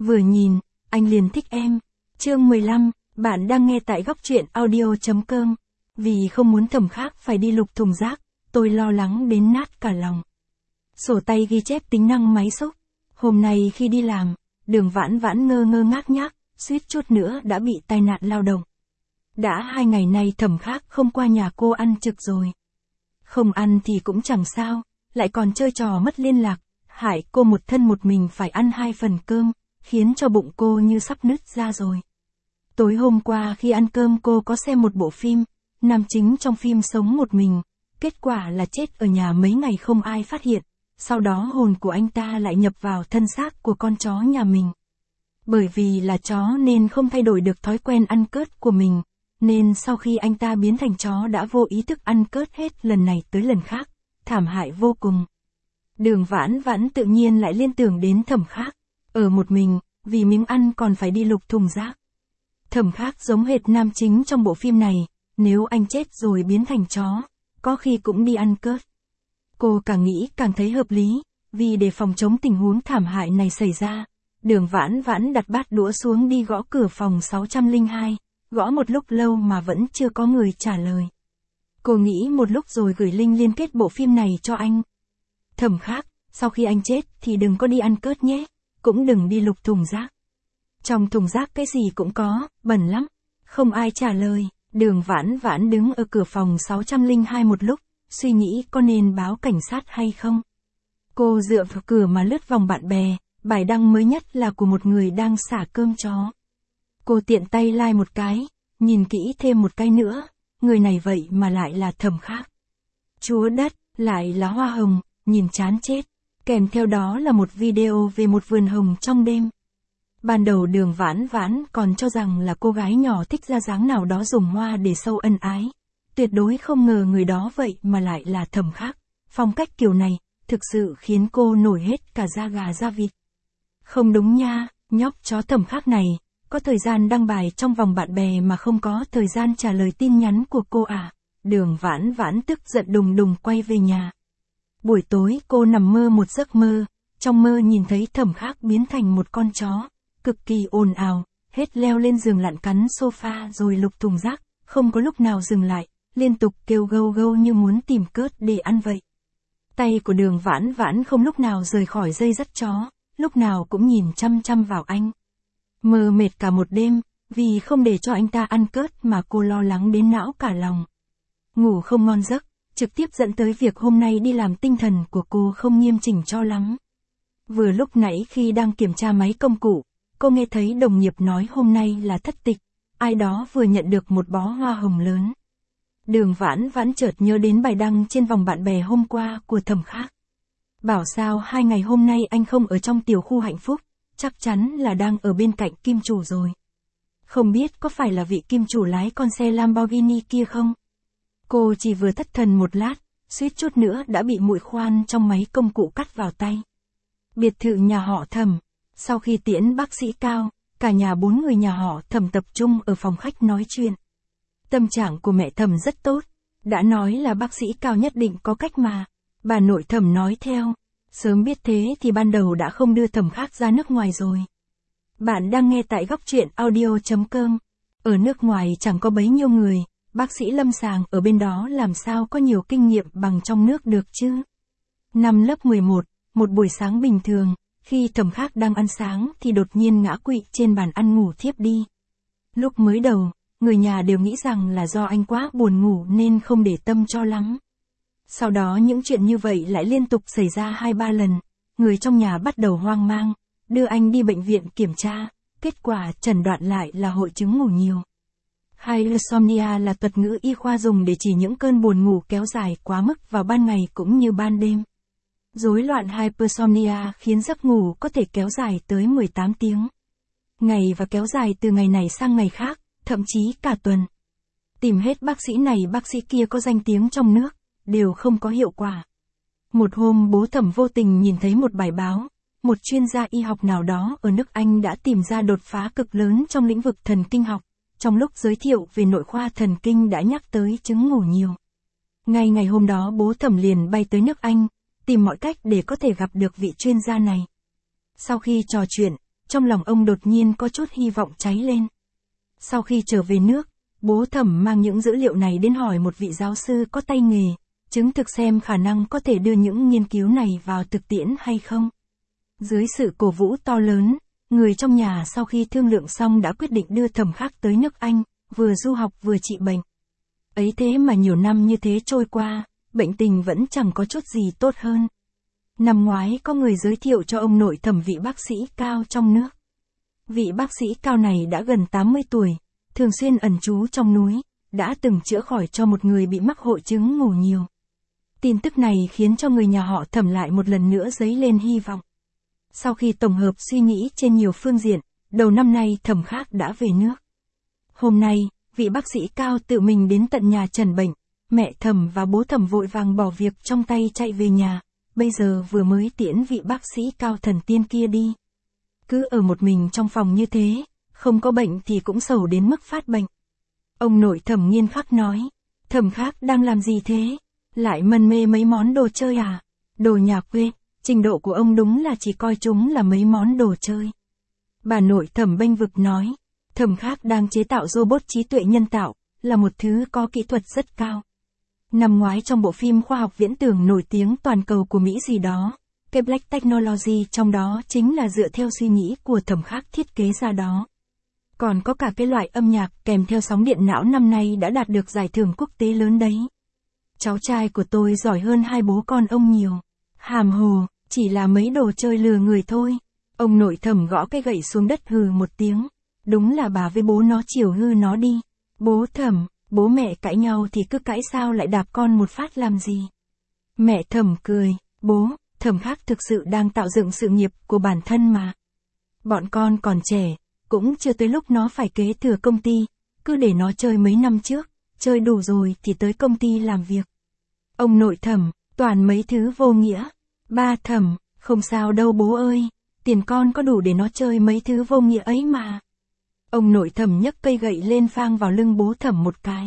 Vừa nhìn, anh liền thích em. Chương 15, bạn đang nghe tại góc truyện audio.com. Vì không muốn Thẩm Khác phải đi lục thùng rác, tôi lo lắng đến nát cả lòng. Sổ tay ghi chép tính năng máy xúc. Hôm nay khi đi làm, Đường Vãn Vãn ngơ ngơ ngác nhác, suýt chút nữa đã bị tai nạn lao động. Đã 2 ngày nay Thẩm Khác không qua nhà cô ăn trực rồi. Không ăn thì cũng chẳng sao, lại còn chơi trò mất liên lạc, hại cô một thân một mình phải ăn 2 phần cơm, khiến cho bụng cô như sắp nứt ra rồi. Tối hôm qua khi ăn cơm cô có xem một bộ phim, nam chính trong phim sống một mình, kết quả là chết ở nhà mấy ngày không ai phát hiện, sau đó hồn của anh ta lại nhập vào thân xác của con chó nhà mình. Bởi vì là chó nên không thay đổi được thói quen ăn cớt của mình, nên sau khi anh ta biến thành chó đã vô ý thức ăn cớt hết lần này tới lần khác, thảm hại vô cùng. Đường Vãn Vãn tự nhiên lại liên tưởng đến Thẩm Khác, ở một mình, vì miếng ăn còn phải đi lục thùng rác. Thẩm Khác giống hệt nam chính trong bộ phim này, nếu anh chết rồi biến thành chó, có khi cũng đi ăn cớt. Cô càng nghĩ càng thấy hợp lý, vì để phòng chống tình huống thảm hại này xảy ra, Đường Vãn Vãn đặt bát đũa xuống đi gõ cửa phòng 602, gõ một lúc lâu mà vẫn chưa có người trả lời. Cô nghĩ một lúc rồi gửi link liên kết bộ phim này cho anh. Thẩm Khác, sau khi anh chết thì đừng có đi ăn cớt nhé, cũng đừng đi lục thùng rác. Trong thùng rác cái gì cũng có, bẩn lắm. Không ai trả lời, Đường Vãn Vãn đứng ở cửa phòng 602 một lúc, suy nghĩ có nên báo cảnh sát hay không. Cô dựa vào cửa mà lướt vòng bạn bè, bài đăng mới nhất là của một người đang xả cơm chó. Cô tiện tay like một cái, nhìn kỹ thêm một cái nữa, người này vậy mà lại là Thẩm Khác. Chúa đất, lại là hoa hồng, nhìn chán chết. Kèm theo đó là một video về một vườn hồng trong đêm. Ban đầu Đường Vãn Vãn còn cho rằng là cô gái nhỏ thích ra dáng nào đó dùng hoa để sâu ân ái. Tuyệt đối không ngờ người đó vậy mà lại là Thẩm Khác. Phong cách kiểu này, thực sự khiến cô nổi hết cả da gà da vịt. Không đúng nha, nhóc chó Thẩm Khác này, có thời gian đăng bài trong vòng bạn bè mà không có thời gian trả lời tin nhắn của cô à. Đường Vãn Vãn tức giận đùng đùng quay về nhà. Buổi tối cô nằm mơ một giấc mơ, trong mơ nhìn thấy Thẩm Khác biến thành một con chó, cực kỳ ồn ào, hết leo lên giường lặn cắn sofa rồi lục thùng rác, không có lúc nào dừng lại, liên tục kêu gâu gâu như muốn tìm cớt để ăn vậy. Tay của Đường Vãn Vãn không lúc nào rời khỏi dây dắt chó, lúc nào cũng nhìn chăm chăm vào anh. Mơ mệt cả một đêm, vì không để cho anh ta ăn cớt mà cô lo lắng đến não cả lòng. Ngủ không ngon giấc, trực tiếp dẫn tới việc hôm nay đi làm tinh thần của cô không nghiêm chỉnh cho lắm. Vừa lúc nãy khi đang kiểm tra máy công cụ, cô nghe thấy đồng nghiệp nói hôm nay là thất tịch, ai đó vừa nhận được một bó hoa hồng lớn. Đường Vãn Vãn chợt nhớ đến bài đăng trên vòng bạn bè hôm qua của Thẩm Khác. Bảo sao 2 ngày hôm nay anh không ở trong tiểu khu hạnh phúc, chắc chắn là đang ở bên cạnh kim chủ rồi. Không biết có phải là vị kim chủ lái con xe Lamborghini kia không? Cô chỉ vừa thất thần một lát, suýt chút nữa đã bị muội khoan trong máy công cụ cắt vào tay. Biệt thự nhà họ Thẩm, sau khi tiễn bác sĩ Cao, cả nhà 4 người nhà họ Thẩm tập trung ở phòng khách nói chuyện. Tâm trạng của mẹ Thẩm rất tốt, đã nói là bác sĩ Cao nhất định có cách mà. Bà nội Thẩm nói theo, sớm biết thế thì ban đầu đã không đưa Thẩm Khác ra nước ngoài rồi. Bạn đang nghe tại góc truyện audio.com. Ở nước ngoài chẳng có bấy nhiêu người, bác sĩ lâm sàng ở bên đó làm sao có nhiều kinh nghiệm bằng trong nước được chứ. Năm lớp 11, một buổi sáng bình thường, khi Thẩm Khác đang ăn sáng thì đột nhiên ngã quỵ trên bàn ăn ngủ thiếp đi. Lúc mới đầu, người nhà đều nghĩ rằng là do anh quá buồn ngủ nên không để tâm cho lắm. Sau đó những chuyện như vậy lại liên tục xảy ra 2-3 lần, người trong nhà bắt đầu hoang mang, đưa anh đi bệnh viện kiểm tra, kết quả chẩn đoán lại là hội chứng ngủ nhiều. Hypersomnia là thuật ngữ y khoa dùng để chỉ những cơn buồn ngủ kéo dài quá mức vào ban ngày cũng như ban đêm. Rối loạn hypersomnia khiến giấc ngủ có thể kéo dài tới 18 tiếng. Ngày và kéo dài từ ngày này sang ngày khác, thậm chí cả tuần. Tìm hết bác sĩ này bác sĩ kia có danh tiếng trong nước, đều không có hiệu quả. Một hôm bố Thẩm vô tình nhìn thấy một bài báo, một chuyên gia y học nào đó ở nước Anh đã tìm ra đột phá cực lớn trong lĩnh vực thần kinh học. Trong lúc giới thiệu về nội khoa thần kinh đã nhắc tới chứng ngủ nhiều. Ngay ngày hôm đó bố Thẩm liền bay tới nước Anh, tìm mọi cách để có thể gặp được vị chuyên gia này. Sau khi trò Trong lòng ông đột nhiên có chút hy vọng cháy lên. Sau khi trở về nước, bố Thẩm mang những dữ liệu này đến hỏi một vị giáo sư có tay nghề, chứng thực xem khả năng có thể đưa những nghiên cứu này vào thực tiễn hay không. Dưới sự cổ vũ to lớn, người trong nhà sau khi thương lượng xong đã quyết định đưa Thẩm Khắc tới nước Anh, vừa du học vừa trị bệnh. Ấy thế mà nhiều năm như thế trôi qua, bệnh tình vẫn chẳng có chút gì tốt hơn. Năm ngoái có người giới thiệu cho ông nội Thẩm vị bác sĩ Cao trong nước. Vị bác sĩ Cao này đã gần 80 tuổi, thường xuyên ẩn trú trong núi, đã từng chữa khỏi cho một người bị mắc hội chứng ngủ nhiều. Tin tức này khiến cho người nhà họ Thẩm lại một lần nữa dấy lên hy vọng. Sau khi tổng hợp suy nghĩ trên nhiều phương diện, đầu năm nay Thẩm Khắc đã về nước. Hôm nay, vị bác sĩ Cao tự mình đến tận nhà trần bệnh, mẹ Thẩm và bố Thẩm vội vàng bỏ việc trong tay chạy về nhà, bây giờ vừa mới tiễn vị bác sĩ Cao thần tiên kia đi. Cứ ở một mình trong phòng như thế, không có bệnh thì cũng sầu đến mức phát bệnh. Ông nội Thẩm Nghiêm Khắc nói, Thẩm Khắc đang làm gì thế? Lại mân mê mấy món đồ chơi à? Đồ nhà quê, trình độ của ông đúng là chỉ coi chúng là mấy món đồ chơi. Bà nội Thẩm bênh vực nói, Thẩm Khắc đang chế tạo robot trí tuệ nhân tạo, là một thứ có kỹ thuật rất cao. Năm ngoái trong bộ phim khoa học viễn tưởng nổi tiếng toàn cầu của Mỹ gì đó, cái Black Technology trong đó chính là dựa theo suy nghĩ của Thẩm Khắc thiết kế ra đó. Còn có cả cái loại âm nhạc kèm theo sóng điện não năm nay đã đạt được giải thưởng quốc tế lớn đấy. Cháu trai của tôi giỏi hơn hai bố con ông nhiều. Hàm hồ, chỉ là mấy đồ chơi lừa người thôi. Ông nội Thẩm gõ cái gậy xuống đất hừ một tiếng. Đúng là bà với bố nó chiều hư nó đi. Bố Thẩm, bố mẹ cãi nhau thì cứ cãi sao lại đạp con một phát làm gì. Mẹ Thẩm cười, bố, Thẩm Khắc thực sự đang tạo dựng sự nghiệp của bản thân mà. Bọn con còn trẻ, cũng chưa tới lúc nó phải kế thừa công ty, cứ để nó chơi mấy năm trước, chơi đủ rồi thì tới công ty làm việc. Ông nội Thẩm, toàn mấy thứ vô nghĩa. Ba Thẩm, không sao đâu bố ơi, tiền con có đủ để nó chơi mấy thứ vô nghĩa ấy mà. Ông nội Thẩm nhấc cây gậy lên phang vào lưng bố Thẩm một cái.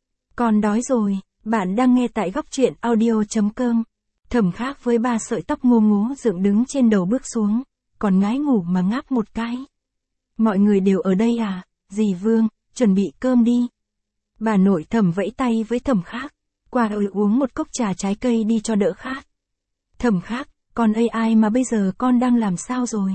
Con đói rồi, bạn đang nghe tại góc truyện audio.com. Thẩm Khắc với ba sợi tóc ngô ngố dựng đứng trên đầu bước xuống, còn ngái ngủ mà ngáp một cái. Mọi người đều ở đây à, dì Vương, chuẩn bị cơm đi. Bà nội Thẩm vẫy tay với Thẩm Khắc, qua uống một cốc trà trái cây đi cho đỡ khát. Thẩm Khắc, con AI mà bây giờ con đang làm sao rồi?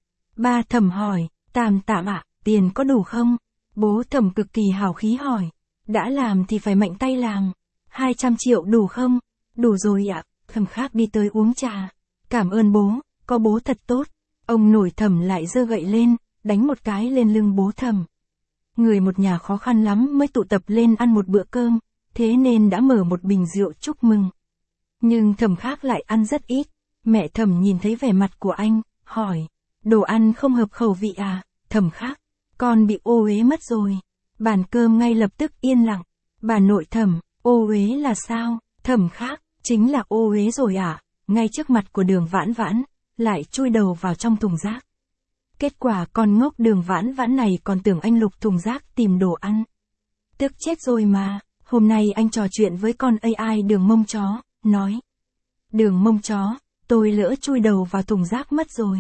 Ba Thẩm hỏi, tạm ạ, tiền có đủ không? Bố Thẩm cực kỳ hào khí hỏi, đã làm thì phải mạnh tay làm. 200 triệu đủ không? Đủ rồi ạ. Thẩm Khắc đi tới uống trà. Cảm ơn bố, có bố thật tốt. Ông nội Thẩm lại giơ gậy lên, đánh một cái lên lưng bố Thẩm. Người một nhà khó khăn lắm mới tụ tập lên ăn một bữa cơm, thế nên đã mở một bình rượu chúc mừng. Nhưng Thẩm Khắc lại ăn rất ít. Mẹ Thẩm nhìn thấy vẻ mặt của anh, hỏi, đồ ăn không hợp khẩu vị à? Thẩm Khắc, con bị ô uế mất rồi. Bàn cơm ngay lập tức yên lặng. Bà nội Thẩm, ô uế là sao? Thẩm Khắc, chính là ô uế rồi à? Ngay trước mặt của Đường Vãn Vãn, lại chui đầu vào trong thùng rác. Kết quả con ngốc Đường Vãn Vãn này còn tưởng anh lục thùng rác tìm đồ ăn. Tức chết rồi mà, hôm nay anh trò chuyện với con AI Đường Mông Chó, nói. Đường Mông Chó, tôi lỡ chui đầu vào thùng rác mất rồi.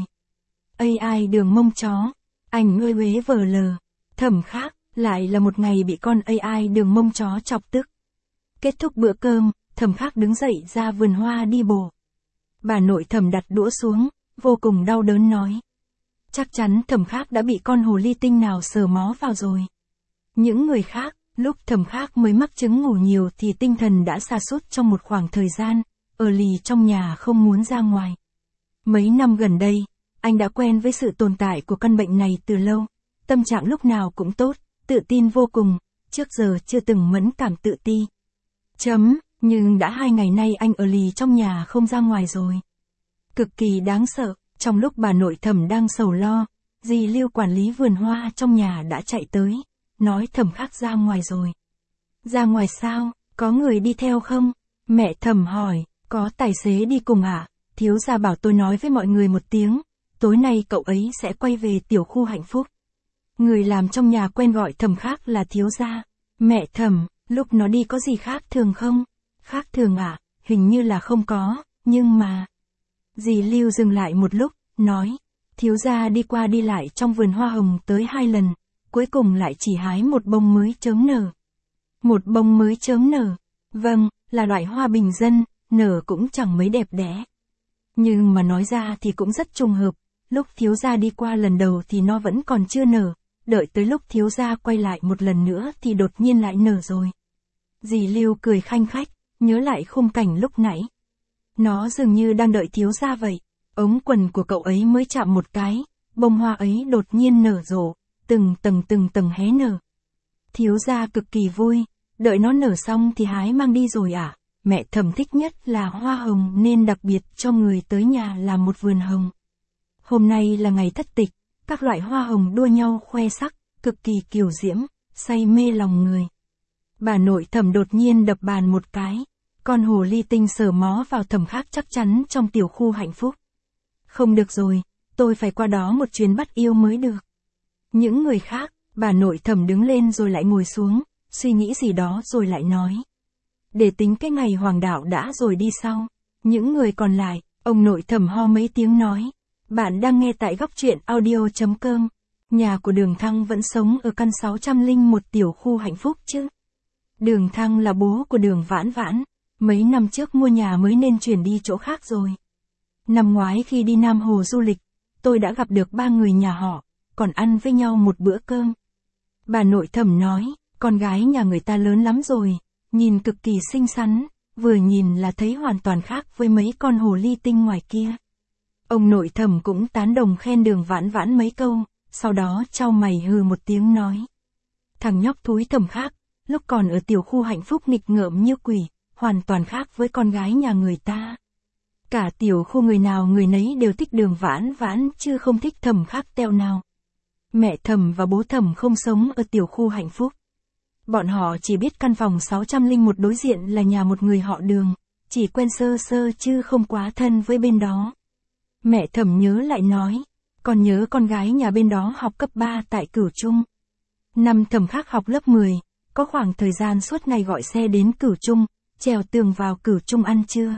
AI Đường Mông Chó, anh ơi uế vờ lờ. Thẩm Khắc, lại là một ngày bị con AI Đường Mông Chó chọc tức. Kết thúc bữa cơm, Thẩm Khắc đứng dậy ra vườn hoa đi bộ. Bà nội Thẩm đặt đũa xuống, vô cùng đau đớn nói. Chắc chắn Thẩm Khắc đã bị con hồ ly tinh nào sờ mó vào rồi. Những người khác, lúc Thẩm Khắc mới mắc chứng ngủ nhiều thì tinh thần đã sa sút trong một khoảng thời gian, ở lì trong nhà không muốn ra ngoài. Mấy năm gần đây, anh đã quen với sự tồn tại của căn bệnh này từ lâu, tâm trạng lúc nào cũng tốt, tự tin vô cùng, trước giờ chưa từng mẫn cảm tự ti. Nhưng đã 2 ngày nay anh ở lì trong nhà không ra ngoài rồi. Cực kỳ đáng sợ, trong lúc bà nội Thẩm đang sầu lo, dì Lưu quản lý vườn hoa trong nhà đã chạy tới, nói Thẩm Khắc ra ngoài rồi. Ra ngoài sao, có người đi theo không? Mẹ Thẩm hỏi, có tài xế đi cùng ạ? Thiếu gia bảo tôi nói với mọi người một tiếng, tối nay cậu ấy sẽ quay về tiểu khu hạnh phúc. Người làm trong nhà quen gọi Thẩm Khắc là thiếu gia. Mẹ Thẩm, lúc nó đi có gì khác thường không? Khác thường ạ, hình như là không có, nhưng mà... Dì Lưu dừng lại một lúc, nói, Thiếu gia đi qua đi lại trong vườn hoa hồng tới 2 lần, cuối cùng lại chỉ hái một bông mới chớm nở. Một bông mới chớm nở. Vâng, là loại hoa bình dân, nở cũng chẳng mấy đẹp đẽ. Nhưng mà nói ra thì cũng rất trùng hợp, lúc thiếu gia đi qua lần đầu thì nó vẫn còn chưa nở, đợi tới lúc thiếu gia quay lại một lần nữa thì đột nhiên lại nở rồi. Dì Lưu cười khanh khách, nhớ lại khung cảnh lúc nãy. Nó dường như đang đợi thiếu gia vậy, ống quần của cậu ấy mới chạm một cái, bông hoa ấy đột nhiên nở rộ, từng tầng hé nở. Thiếu gia cực kỳ vui, đợi nó nở xong thì hái mang đi rồi à? Mẹ Thẩm thích nhất là hoa hồng nên đặc biệt cho người tới nhà làm một vườn hồng. Hôm nay là ngày thất tịch, các loại hoa hồng đua nhau khoe sắc, cực kỳ kiều diễm, say mê lòng người. Bà nội Thẩm đột nhiên đập bàn một cái, con hồ ly tinh sờ mó vào Thẩm Khác chắc chắn trong tiểu khu hạnh phúc. Không được rồi, tôi phải qua đó một chuyến bắt yêu mới được. Những người khác, bà nội Thẩm đứng lên rồi lại ngồi xuống, suy nghĩ gì đó rồi lại nói. Để tính cái ngày hoàng đạo đã rồi đi sau. Những người còn lại, ông nội Thẩm ho mấy tiếng nói. Bạn đang nghe tại góc truyện audio.com. Nhà của Đường Thăng vẫn sống ở căn 601 tiểu khu hạnh phúc chứ. Đường Thăng là bố của Đường Vãn Vãn. Mấy năm trước mua nhà mới nên chuyển đi chỗ khác rồi. Năm ngoái khi đi Nam Hồ du lịch, tôi đã gặp được 3 người nhà họ, còn ăn với nhau một bữa cơm. Bà nội Thẩm nói, con gái nhà người ta lớn lắm rồi, nhìn cực kỳ xinh xắn, vừa nhìn là thấy hoàn toàn khác với mấy con hồ ly tinh ngoài kia. Ông nội Thẩm cũng tán đồng khen Đường Vãn Vãn mấy câu, sau đó chau mày hừ một tiếng nói. Thằng nhóc thúi Thẩm Khác, lúc còn ở tiểu khu hạnh phúc nghịch ngợm như quỷ, hoàn toàn khác với con gái nhà người ta. Cả tiểu khu người nào người nấy đều thích Đường Vãn Vãn chứ không thích Thẩm Khác teo nào. Mẹ Thẩm và bố Thẩm không sống ở tiểu khu hạnh phúc. Bọn họ chỉ biết căn phòng 601 đối diện là nhà một người họ Đường, chỉ quen sơ sơ chứ không quá thân với bên đó. Mẹ Thẩm nhớ lại nói, còn nhớ con gái nhà bên đó học cấp 3 tại Cửu Trung. Năm Thẩm Khác học lớp 10, có khoảng thời gian suốt ngày gọi xe đến Cửu Trung, trèo tường vào Cửu Trung ăn trưa.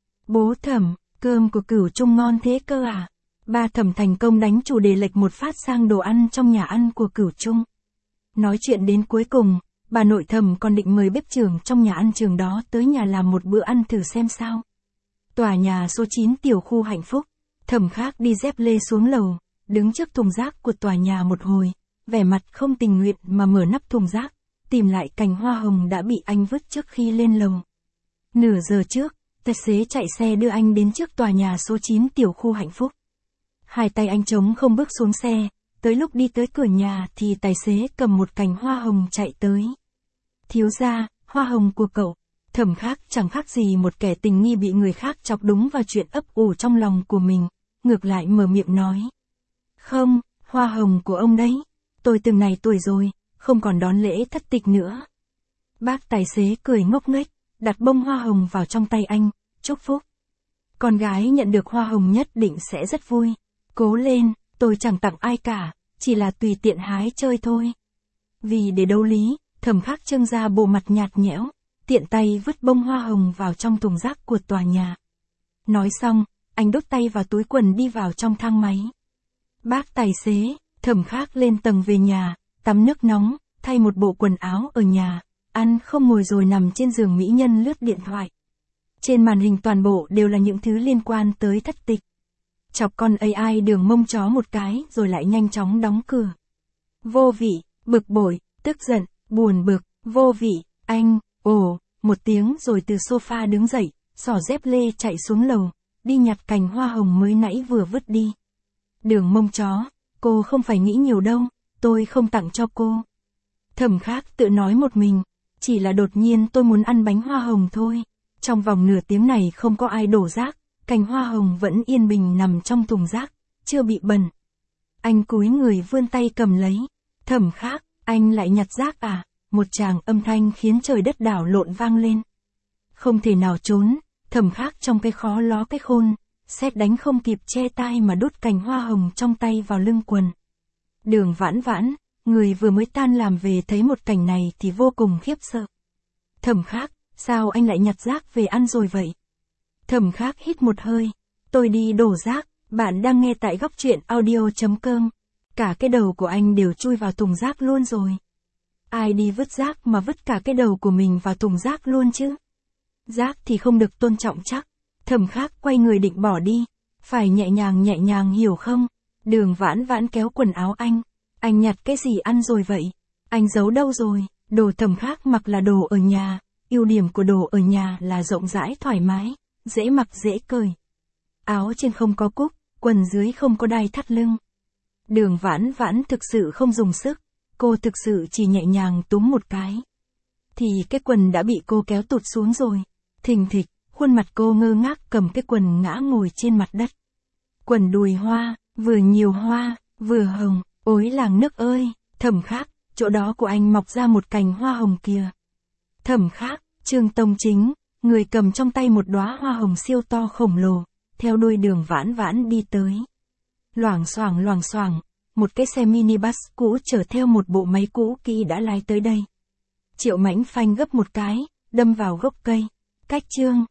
Bố Thẩm, cơm của Cửu Trung ngon thế cơ à? Ba Thẩm thành công đánh chủ đề lệch một phát sang đồ ăn trong nhà ăn của Cửu Trung. Nói chuyện đến cuối cùng, bà nội Thẩm còn định mời bếp trưởng trong nhà ăn trường đó tới nhà làm một bữa ăn thử xem sao. Tòa nhà số 9 tiểu khu hạnh phúc, Thẩm Khác đi dép lê xuống lầu, đứng trước thùng rác của tòa nhà một hồi, vẻ mặt không tình nguyện mà mở nắp thùng rác, tìm lại cành hoa hồng đã bị anh vứt trước khi lên lầu. Nửa giờ trước, tài xế chạy xe đưa anh đến trước tòa nhà số 9 tiểu khu hạnh phúc. Hai tay anh trống không bước xuống xe, tới lúc đi tới cửa nhà thì tài xế cầm một cành hoa hồng chạy tới. Thiếu gia, hoa hồng của cậu. Thẩm Khác chẳng khác gì một kẻ tình nghi bị người khác chọc đúng vào chuyện ấp ủ trong lòng của mình, ngược lại mở miệng nói. Không, hoa hồng của ông đấy. Tôi từng này tuổi rồi, không còn đón lễ thất tịch nữa. Bác tài xế cười ngốc nghếch, đặt bông hoa hồng vào trong tay anh, chúc phúc. Con gái nhận được hoa hồng nhất định sẽ rất vui. Cố lên, tôi chẳng tặng ai cả, chỉ là tùy tiện hái chơi thôi. Vì để đấu lý, Thẩm Khác trưng ra bộ mặt nhạt nhẽo, tiện tay vứt bông hoa hồng vào trong thùng rác của tòa nhà. Nói xong, anh đút tay vào túi quần đi vào trong thang máy. Bác tài xế, Thẩm Khác lên tầng về nhà, tắm nước nóng, thay một bộ quần áo ở nhà, ăn không ngồi rồi nằm trên giường mỹ nhân lướt điện thoại. Trên màn hình toàn bộ đều là những thứ liên quan tới thất tịch. Chọc con AI Đường mông chó một cái rồi lại nhanh chóng đóng cửa. Vô vị, bực bội, tức giận, buồn bực, vô vị, anh, một tiếng rồi từ sofa đứng dậy, xỏ dép lê chạy xuống lầu, đi nhặt cành hoa hồng mới nãy vừa vứt đi. Đường mông chó, cô không phải nghĩ nhiều đâu, tôi không tặng cho cô. Thẩm Khác tự nói một mình, chỉ là đột nhiên tôi muốn ăn bánh hoa hồng thôi. Trong vòng nửa tiếng này không có ai đổ rác, cành hoa hồng vẫn yên bình nằm trong thùng rác, chưa bị bẩn. Anh cúi người vươn tay cầm lấy. Thẩm Khác, anh lại nhặt rác à? Một tràng âm thanh khiến trời đất đảo lộn vang lên. Không thể nào trốn, Thẩm Khác trong cái khó ló cái khôn, sét đánh không kịp che tai mà đút cành hoa hồng trong tay vào lưng quần. Đường Vãn Vãn, người vừa mới tan làm về thấy một cảnh này thì vô cùng khiếp sợ. Thẩm Khác, sao anh lại nhặt rác về ăn rồi vậy? Thẩm Khác hít một hơi, tôi đi đổ rác, Bạn đang nghe tại góc truyện audio.com. Cả cái đầu của anh đều chui vào thùng rác luôn rồi. Ai đi vứt rác mà vứt cả cái đầu của mình vào thùng rác luôn chứ? Rác thì không được tôn trọng chắc. Thẩm Khắc quay người định bỏ đi. Phải nhẹ nhàng hiểu không? Đường Vãn Vãn kéo quần áo anh. Anh nhặt cái gì ăn rồi vậy? Anh giấu đâu rồi? Đồ Thẩm Khắc mặc là đồ ở nhà. Ưu điểm của đồ ở nhà là rộng rãi thoải mái, dễ mặc dễ cởi. Áo trên không có cúc, quần dưới không có đai thắt lưng. Đường Vãn Vãn thực sự không dùng sức, cô thực sự chỉ nhẹ nhàng túm một cái. Thì cái quần đã bị cô kéo tụt xuống rồi. Thình thịch, khuôn mặt cô ngơ ngác cầm cái quần ngã ngồi trên mặt đất. Quần đùi hoa, vừa nhiều hoa, vừa hồng, ối làng nước ơi, Thẩm Khắc, chỗ đó của anh mọc ra một cành hoa hồng kìa. Thẩm Khắc, Trương Tông Chính, người cầm trong tay một đóa hoa hồng siêu to khổng lồ, theo đuôi Đường Vãn Vãn đi tới. Loảng xoảng, một cái xe minibus cũ chở theo một bộ máy cũ kỹ đã lái tới đây. Triệu Mãnh phanh gấp một cái, đâm vào gốc cây. Cách Trương